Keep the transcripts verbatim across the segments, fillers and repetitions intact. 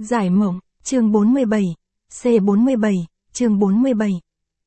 Giải mộng, chương bốn mươi bảy, C bốn mươi bảy, chương bốn mươi bảy.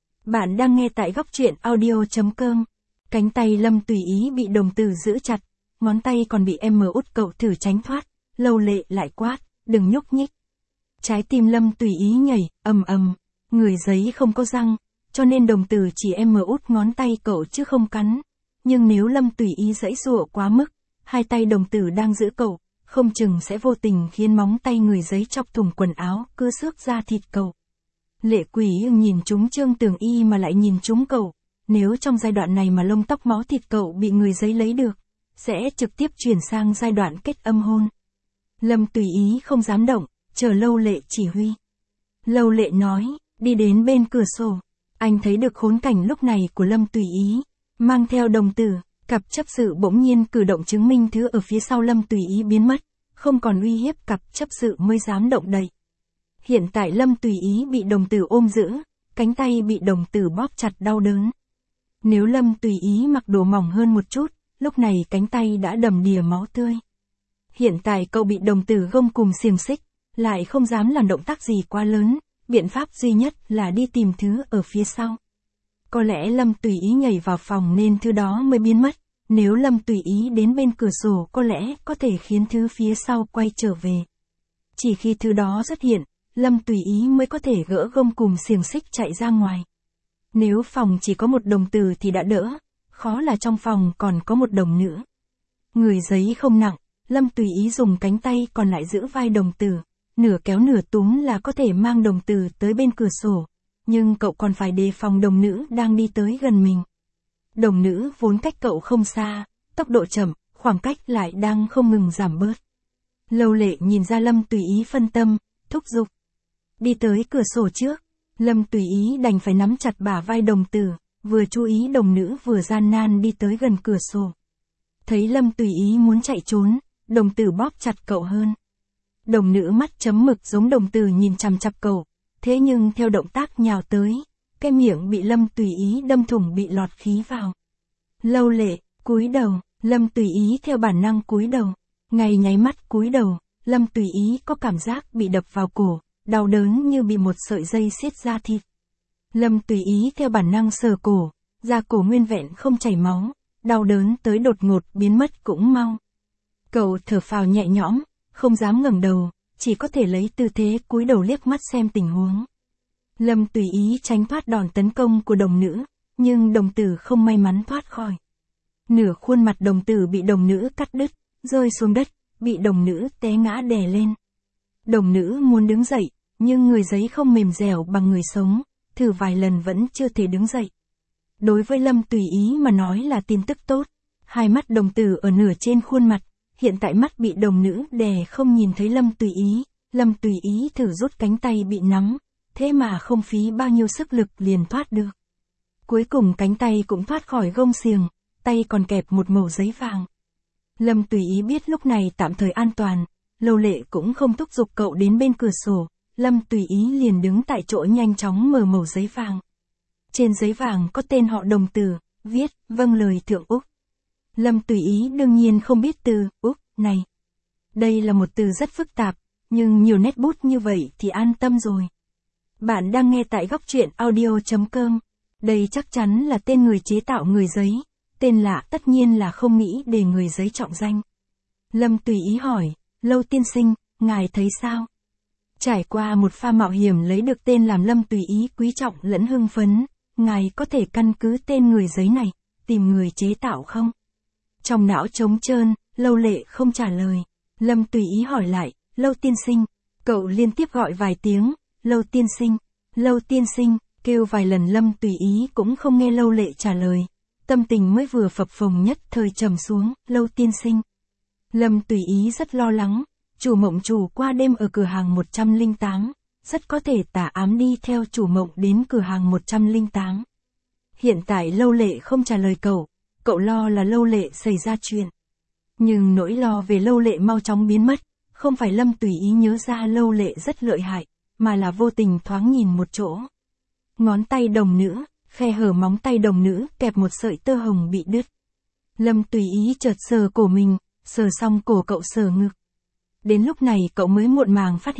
Bạn đang nghe tại góc truyện audio.com. Cánh tay Lâm tùy ý bị đồng tử giữ chặt, ngón tay còn bị em mờ út cậu thử tránh thoát, Lâu Lệ lại quát, đừng nhúc nhích. Trái tim Lâm tùy ý nhảy, ầm ầm, người giấy không có răng, cho nên đồng tử chỉ em mờ út ngón tay cậu chứ không cắn. Nhưng nếu Lâm tùy ý giãy giụa quá mức, hai tay đồng tử đang giữ cậu, không chừng sẽ vô tình khiến móng tay người giấy chọc thủng quần áo, cưa xước da thịt cậu. Lệ Quỷ nhìn trúng Trương Tường Y mà lại nhìn trúng cậu, nếu trong giai đoạn này mà lông tóc máu thịt cậu bị người giấy lấy được, sẽ trực tiếp chuyển sang giai đoạn kết âm hôn. Lâm tùy ý không dám động, chờ Lâu Lệ chỉ huy. Lâu Lệ nói, đi đến bên cửa sổ, anh thấy được khốn cảnh lúc này của Lâm tùy ý, mang theo đồng tử. Cặp chấp sự bỗng nhiên cử động chứng minh thứ ở phía sau Lâm tùy ý biến mất, không còn uy hiếp cặp chấp sự mới dám động đậy. Hiện tại Lâm tùy ý bị đồng tử ôm giữ, cánh tay bị đồng tử bóp chặt đau đớn. Nếu Lâm tùy ý mặc đồ mỏng hơn một chút, lúc này cánh tay đã đầm đìa máu tươi. Hiện tại cậu bị đồng tử gông cùng xiềng xích, lại không dám làm động tác gì quá lớn, biện pháp duy nhất là đi tìm thứ ở phía sau. Có lẽ Lâm tùy ý nhảy vào phòng nên thứ đó mới biến mất, nếu Lâm tùy ý đến bên cửa sổ có lẽ có thể khiến thứ phía sau quay trở về. Chỉ khi thứ đó xuất hiện, Lâm tùy ý mới có thể gỡ gông cùng xiềng xích chạy ra ngoài. Nếu phòng chỉ có một đồng tử thì đã đỡ, khó là trong phòng còn có một đồng nữa. Người giấy không nặng, Lâm tùy ý dùng cánh tay còn lại giữ vai đồng tử, nửa kéo nửa túm là có thể mang đồng tử tới bên cửa sổ. Nhưng cậu còn phải đề phòng đồng nữ đang đi tới gần mình. Đồng nữ vốn cách cậu không xa, tốc độ chậm, khoảng cách lại đang không ngừng giảm bớt. Lâu Lệ nhìn ra Lâm tùy ý phân tâm, thúc giục. Đi tới cửa sổ trước, Lâm tùy ý đành phải nắm chặt bả vai đồng tử, vừa chú ý đồng nữ vừa gian nan đi tới gần cửa sổ. Thấy Lâm tùy ý muốn chạy trốn, đồng tử bóp chặt cậu hơn. Đồng nữ mắt chấm mực giống đồng tử nhìn chằm chằm cậu. Thế nhưng theo động tác nhào tới, cái miệng bị Lâm tùy ý đâm thủng bị lọt khí vào. Lâu Lệ, cúi đầu, Lâm tùy ý theo bản năng cúi đầu. Ngay nháy mắt cúi đầu, Lâm tùy ý có cảm giác bị đập vào cổ, đau đớn như bị một sợi dây siết da thịt. Lâm tùy ý theo bản năng sờ cổ, da cổ nguyên vẹn không chảy máu, đau đớn tới đột ngột biến mất cũng mau. Cậu thở phào nhẹ nhõm, không dám ngẩng đầu. Chỉ có thể lấy tư thế cúi đầu liếc mắt xem tình huống. Lâm tùy ý tránh thoát đòn tấn công của đồng nữ, nhưng đồng tử không may mắn thoát khỏi. Nửa khuôn mặt đồng tử bị đồng nữ cắt đứt, rơi xuống đất, bị đồng nữ té ngã đè lên. Đồng nữ muốn đứng dậy, nhưng người giấy không mềm dẻo bằng người sống, thử vài lần vẫn chưa thể đứng dậy. Đối với Lâm tùy ý mà nói là tin tức tốt, hai mắt đồng tử ở nửa trên khuôn mặt. Hiện tại mắt bị đồng nữ đè không nhìn thấy Lâm tùy ý, Lâm tùy ý thử rút cánh tay bị nắm, thế mà không phí bao nhiêu sức lực liền thoát được. Cuối cùng cánh tay cũng thoát khỏi gông xiềng, tay còn kẹp một mẩu giấy vàng. Lâm tùy ý biết lúc này tạm thời an toàn, Lâu Lệ cũng không thúc giục cậu đến bên cửa sổ, Lâm tùy ý liền đứng tại chỗ nhanh chóng mở mẩu giấy vàng. Trên giấy vàng có tên họ đồng tử, viết, vâng lời thượng Úc. Lâm tùy ý đương nhiên không biết từ Úc này. Đây là một từ rất phức tạp, nhưng nhiều nét bút như vậy thì an tâm rồi. Bạn đang nghe tại góc truyện audio.com. Đây chắc chắn là tên người chế tạo người giấy. Tên lạ tất nhiên là không nghĩ để người giấy trọng danh. Lâm tùy ý hỏi, Lâu tiên sinh, ngài thấy sao? Trải qua một pha mạo hiểm lấy được tên làm Lâm tùy ý quý trọng lẫn hưng phấn, ngài có thể căn cứ tên người giấy này, tìm người chế tạo không? Trong não trống trơn, Lâu Lệ không trả lời. Lâm tùy ý hỏi lại, Lâu tiên sinh. Cậu liên tiếp gọi vài tiếng, Lâu tiên sinh, Lâu tiên sinh, kêu vài lần Lâm tùy ý cũng không nghe Lâu Lệ trả lời. Tâm tình mới vừa phập phồng nhất thời trầm xuống, Lâu tiên sinh. Lâm tùy ý rất lo lắng, chủ mộng chủ qua đêm ở cửa hàng một trăm lẻ tám, rất có thể tà ám đi theo chủ mộng đến cửa hàng một trăm lẻ tám. Hiện tại Lâu Lệ không trả lời cậu. Cậu lo là Lâu Lệ xảy ra chuyện. Nhưng nỗi lo về Lâu Lệ mau chóng biến mất, không phải Lâm tùy ý nhớ ra Lâu Lệ rất lợi hại, mà là vô tình thoáng nhìn một chỗ. Ngón tay đồng nữ, khe hở móng tay đồng nữ kẹp một sợi tơ hồng bị đứt. Lâm tùy ý chợt sờ cổ mình, sờ xong cổ cậu sờ ngực. Đến lúc này cậu mới muộn màng phát hiện,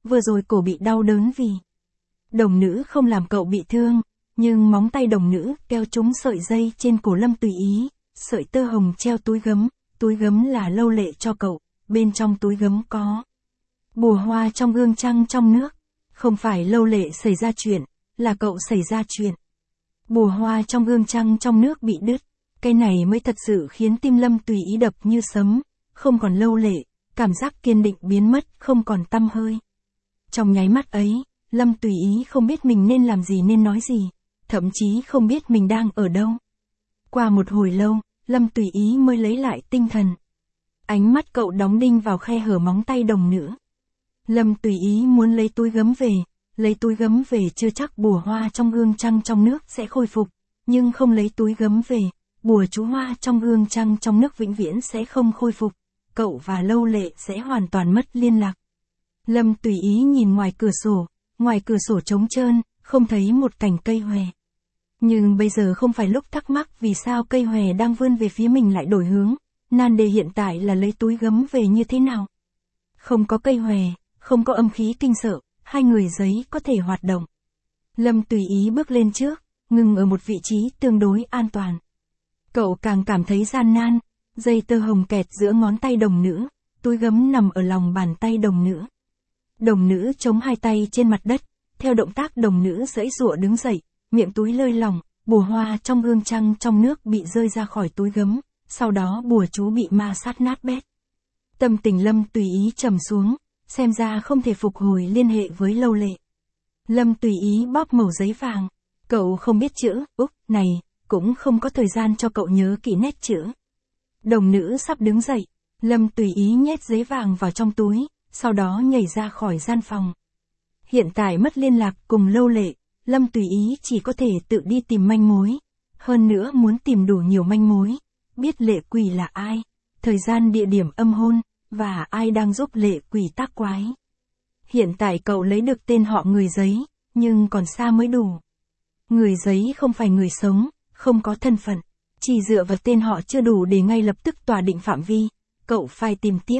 vừa rồi cổ bị đau đớn vì đồng nữ không làm cậu bị thương, nhưng móng tay đồng nữ keo trúng sợi dây trên cổ Lâm Tùy Ý, sợi tơ hồng treo túi gấm, túi gấm là lâu lệ cho cậu, bên trong túi gấm có bùa hoa trong gương trăng trong nước, không phải lâu lệ xảy ra chuyện, là cậu xảy ra chuyện. Bùa hoa trong gương trăng trong nước bị đứt, cái này mới thật sự khiến tim Lâm Tùy Ý đập như sấm, không còn lâu lệ, cảm giác kiên định biến mất không còn tăm hơi. Trong nháy mắt ấy, Lâm Tùy Ý không biết mình nên làm gì nên nói gì, thậm chí không biết mình đang ở đâu. Qua một hồi lâu, Lâm Tùy Ý mới lấy lại tinh thần. Ánh mắt cậu đóng đinh vào khe hở móng tay đồng nữ. Lâm Tùy Ý muốn lấy túi gấm về, lấy túi gấm về chưa chắc bùa hoa trong gương trăng trong nước sẽ khôi phục, nhưng không lấy túi gấm về, bùa chú hoa trong gương trăng trong nước vĩnh viễn sẽ không khôi phục, cậu và lâu lệ sẽ hoàn toàn mất liên lạc. Lâm Tùy Ý nhìn ngoài cửa sổ, ngoài cửa sổ trống trơn, không thấy một cành cây hòe. Nhưng bây giờ không phải lúc thắc mắc vì sao cây hòe đang vươn về phía mình lại đổi hướng, nan đề hiện tại là lấy túi gấm về như thế nào. Không có cây hòe, không có âm khí kinh sợ, hai người giấy có thể hoạt động. Lâm Tùy Ý bước lên trước, ngừng ở một vị trí tương đối an toàn. Cậu càng cảm thấy gian nan, dây tơ hồng kẹt giữa ngón tay đồng nữ, túi gấm nằm ở lòng bàn tay đồng nữ. Đồng nữ chống hai tay trên mặt đất, theo động tác đồng nữ giãy giụa đứng dậy, miệng túi lơi lỏng, bùa hoa trong gương trăng trong nước bị rơi ra khỏi túi gấm, sau đó bùa chú bị ma sát nát bét. Tâm tình Lâm Tùy Ý trầm xuống, xem ra không thể phục hồi liên hệ với lâu lệ. Lâm Tùy Ý bóp mẩu giấy vàng, cậu không biết chữ, úc, này, cũng không có thời gian cho cậu nhớ kỹ nét chữ. Đồng nữ sắp đứng dậy, Lâm Tùy Ý nhét giấy vàng vào trong túi, sau đó nhảy ra khỏi gian phòng. Hiện tại mất liên lạc cùng lâu lệ, Lâm Tùy Ý chỉ có thể tự đi tìm manh mối. Hơn nữa muốn tìm đủ nhiều manh mối, biết lệ quỷ là ai, thời gian địa điểm âm hôn, và ai đang giúp lệ quỷ tác quái. Hiện tại cậu lấy được tên họ người giấy, nhưng còn xa mới đủ. Người giấy không phải người sống, không có thân phận, chỉ dựa vào tên họ chưa đủ để ngay lập tức tòa định phạm vi, cậu phải tìm tiếp.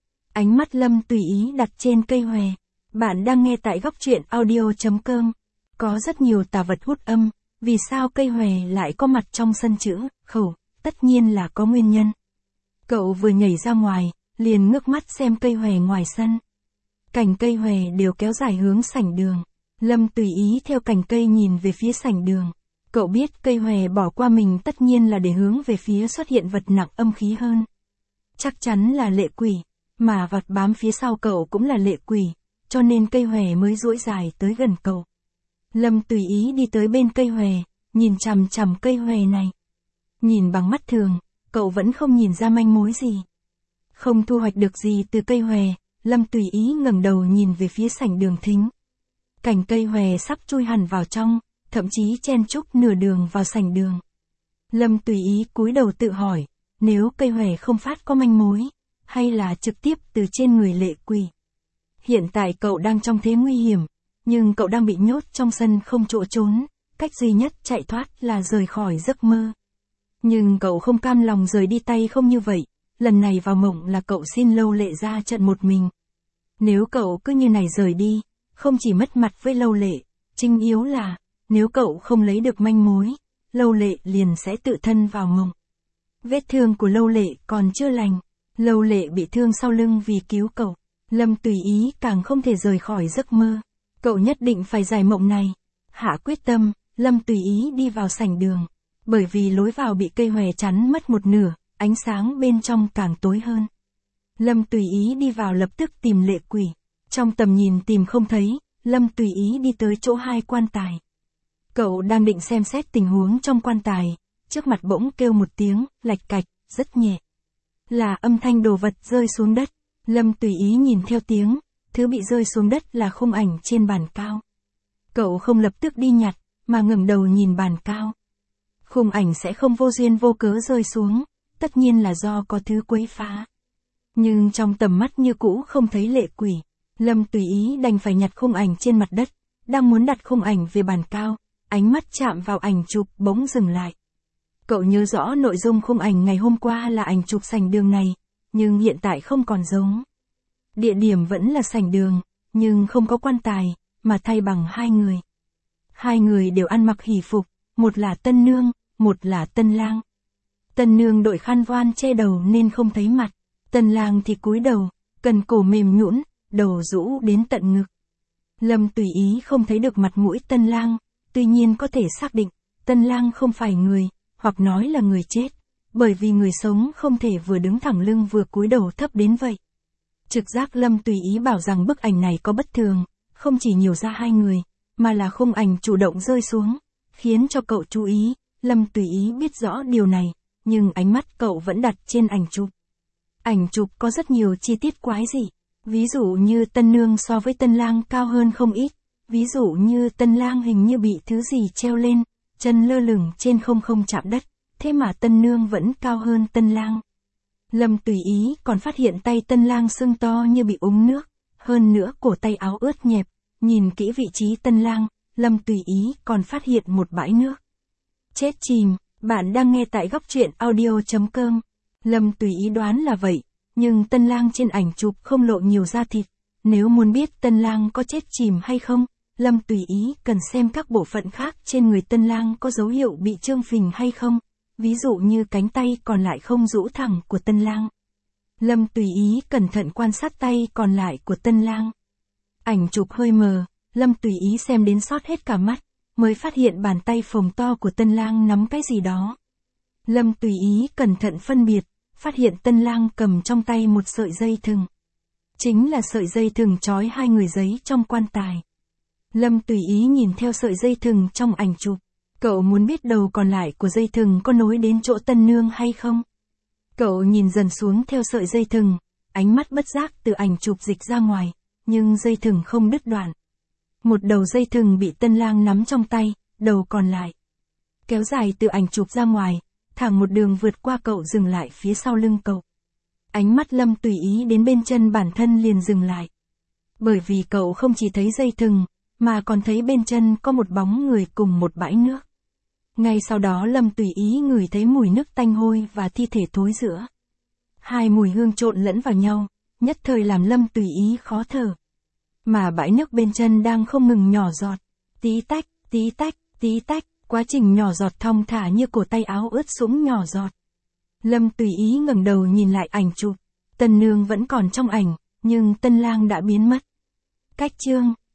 Ánh mắt Lâm Tùy Ý đặt trên cây hòe. Bạn đang nghe tại góc truyện audio chấm com. Có rất nhiều tà vật hút âm, vì sao cây hòe lại có mặt trong sân chữ, khẩu, tất nhiên là có nguyên nhân. Cậu vừa nhảy ra ngoài, liền ngước mắt xem cây hòe ngoài sân. Cành cây hòe đều kéo dài hướng sảnh đường. Lâm Tùy Ý theo cành cây nhìn về phía sảnh đường. Cậu biết cây hòe bỏ qua mình tất nhiên là để hướng về phía xuất hiện vật nặng âm khí hơn. Chắc chắn là lệ quỷ, mà vật bám phía sau cậu cũng là lệ quỷ, cho nên cây hòe mới duỗi dài tới gần cậu. Lâm Tùy Ý đi tới bên cây hòe, nhìn chằm chằm cây hòe này. Nhìn bằng mắt thường, cậu vẫn không nhìn ra manh mối gì. Không thu hoạch được gì từ cây hòe, Lâm Tùy Ý ngẩng đầu nhìn về phía sảnh đường thính. Cành cây hòe sắp chui hẳn vào trong, thậm chí chen chúc nửa đường vào sảnh đường. Lâm Tùy Ý cúi đầu tự hỏi, nếu cây hòe không phát có manh mối, hay là trực tiếp từ trên người lệ quỷ. Hiện tại cậu đang trong thế nguy hiểm, nhưng cậu đang bị nhốt trong sân không chỗ trốn, cách duy nhất chạy thoát là rời khỏi giấc mơ. Nhưng cậu không cam lòng rời đi tay không như vậy, lần này vào mộng là cậu xin lâu lệ ra trận một mình. Nếu cậu cứ như này rời đi, không chỉ mất mặt với lâu lệ, chính yếu là, nếu cậu không lấy được manh mối, lâu lệ liền sẽ tự thân vào mộng. Vết thương của lâu lệ còn chưa lành, lâu lệ bị thương sau lưng vì cứu cậu. Lâm Tùy Ý càng không thể rời khỏi giấc mơ. Cậu nhất định phải giải mộng này. Hạ quyết tâm, Lâm Tùy Ý đi vào sảnh đường. Bởi vì lối vào bị cây hòe chắn mất một nửa, ánh sáng bên trong càng tối hơn. Lâm Tùy Ý đi vào lập tức tìm lệ quỷ. Trong tầm nhìn tìm không thấy, Lâm Tùy Ý đi tới chỗ hai quan tài. Cậu đang định xem xét tình huống trong quan tài, trước mặt bỗng kêu một tiếng, lạch cạch, rất nhẹ. Là âm thanh đồ vật rơi xuống đất. Lâm Tùy Ý nhìn theo tiếng, thứ bị rơi xuống đất là khung ảnh trên bàn cao. Cậu không lập tức đi nhặt, mà ngẩng đầu nhìn bàn cao. Khung ảnh sẽ không vô duyên vô cớ rơi xuống, tất nhiên là do có thứ quấy phá. Nhưng trong tầm mắt như cũ không thấy lệ quỷ, Lâm Tùy Ý đành phải nhặt khung ảnh trên mặt đất, đang muốn đặt khung ảnh về bàn cao, ánh mắt chạm vào ảnh chụp bỗng dừng lại. Cậu nhớ rõ nội dung khung ảnh ngày hôm qua là ảnh chụp sảnh đường này, nhưng hiện tại không còn giống. Địa điểm vẫn là sảnh đường, nhưng không có quan tài, mà thay bằng hai người. Hai người đều ăn mặc hỷ phục, một là tân nương, một là tân lang. Tân nương đội khăn voan che đầu nên không thấy mặt, tân lang thì cúi đầu, cần cổ mềm nhũn, đầu rũ đến tận ngực. Lâm Tùy Ý không thấy được mặt mũi tân lang, tuy nhiên có thể xác định, tân lang không phải người, hoặc nói là người chết, bởi vì người sống không thể vừa đứng thẳng lưng vừa cúi đầu thấp đến vậy. Trực giác Lâm Tùy Ý bảo rằng bức ảnh này có bất thường, không chỉ nhiều ra hai người, mà là khung ảnh chủ động rơi xuống, khiến cho cậu chú ý. Lâm Tùy Ý biết rõ điều này, nhưng ánh mắt cậu vẫn đặt trên ảnh chụp. Ảnh chụp có rất nhiều chi tiết quái dị, ví dụ như tân nương so với tân lang cao hơn không ít, ví dụ như tân lang hình như bị thứ gì treo lên, chân lơ lửng trên không không chạm đất, thế mà tân nương vẫn cao hơn tân lang. Lâm Tùy Ý còn phát hiện tay tân lang sưng to như bị úng nước, hơn nữa cổ tay áo ướt nhẹp, nhìn kỹ vị trí tân lang, Lâm Tùy Ý còn phát hiện một bãi nước. Chết chìm, bạn đang nghe tại góc truyện audio chấm com. Lâm Tùy Ý đoán là vậy, nhưng tân lang trên ảnh chụp không lộ nhiều da thịt. Nếu muốn biết tân lang có chết chìm hay không, Lâm Tùy Ý cần xem các bộ phận khác trên người tân lang có dấu hiệu bị trương phình hay không, ví dụ như cánh tay còn lại không rũ thẳng của tân lang. Lâm Tùy Ý cẩn thận quan sát tay còn lại của tân lang. Ảnh chụp hơi mờ, Lâm Tùy Ý xem đến sót hết cả mắt, mới phát hiện bàn tay phồng to của tân lang nắm cái gì đó. Lâm Tùy Ý cẩn thận phân biệt, phát hiện tân lang cầm trong tay một sợi dây thừng. Chính là sợi dây thừng trói hai người giấy trong quan tài. Lâm Tùy Ý nhìn theo sợi dây thừng trong ảnh chụp. Cậu muốn biết đầu còn lại của dây thừng có nối đến chỗ tân nương hay không? Cậu nhìn dần xuống theo sợi dây thừng, ánh mắt bất giác từ ảnh chụp dịch ra ngoài, nhưng dây thừng không đứt đoạn. Một đầu dây thừng bị tân lang nắm trong tay, đầu còn lại kéo dài từ ảnh chụp ra ngoài, thẳng một đường vượt qua cậu dừng lại phía sau lưng cậu. Ánh mắt Lâm Tùy Ý đến bên chân bản thân liền dừng lại. Bởi vì cậu không chỉ thấy dây thừng, mà còn thấy bên chân có một bóng người cùng một bãi nước. Ngay sau đó Lâm Tùy Ý ngửi thấy mùi nước tanh hôi và thi thể thối rữa. Hai mùi hương trộn lẫn vào nhau, nhất thời làm Lâm Tùy Ý khó thở. Mà bãi nước bên chân đang không ngừng nhỏ giọt, tí tách, tí tách, tí tách, quá trình nhỏ giọt thong thả như cổ tay áo ướt sũng nhỏ giọt. Lâm Tùy Ý ngẩng đầu nhìn lại ảnh chụp, tân nương vẫn còn trong ảnh, nhưng tân lang đã biến mất. Cách chương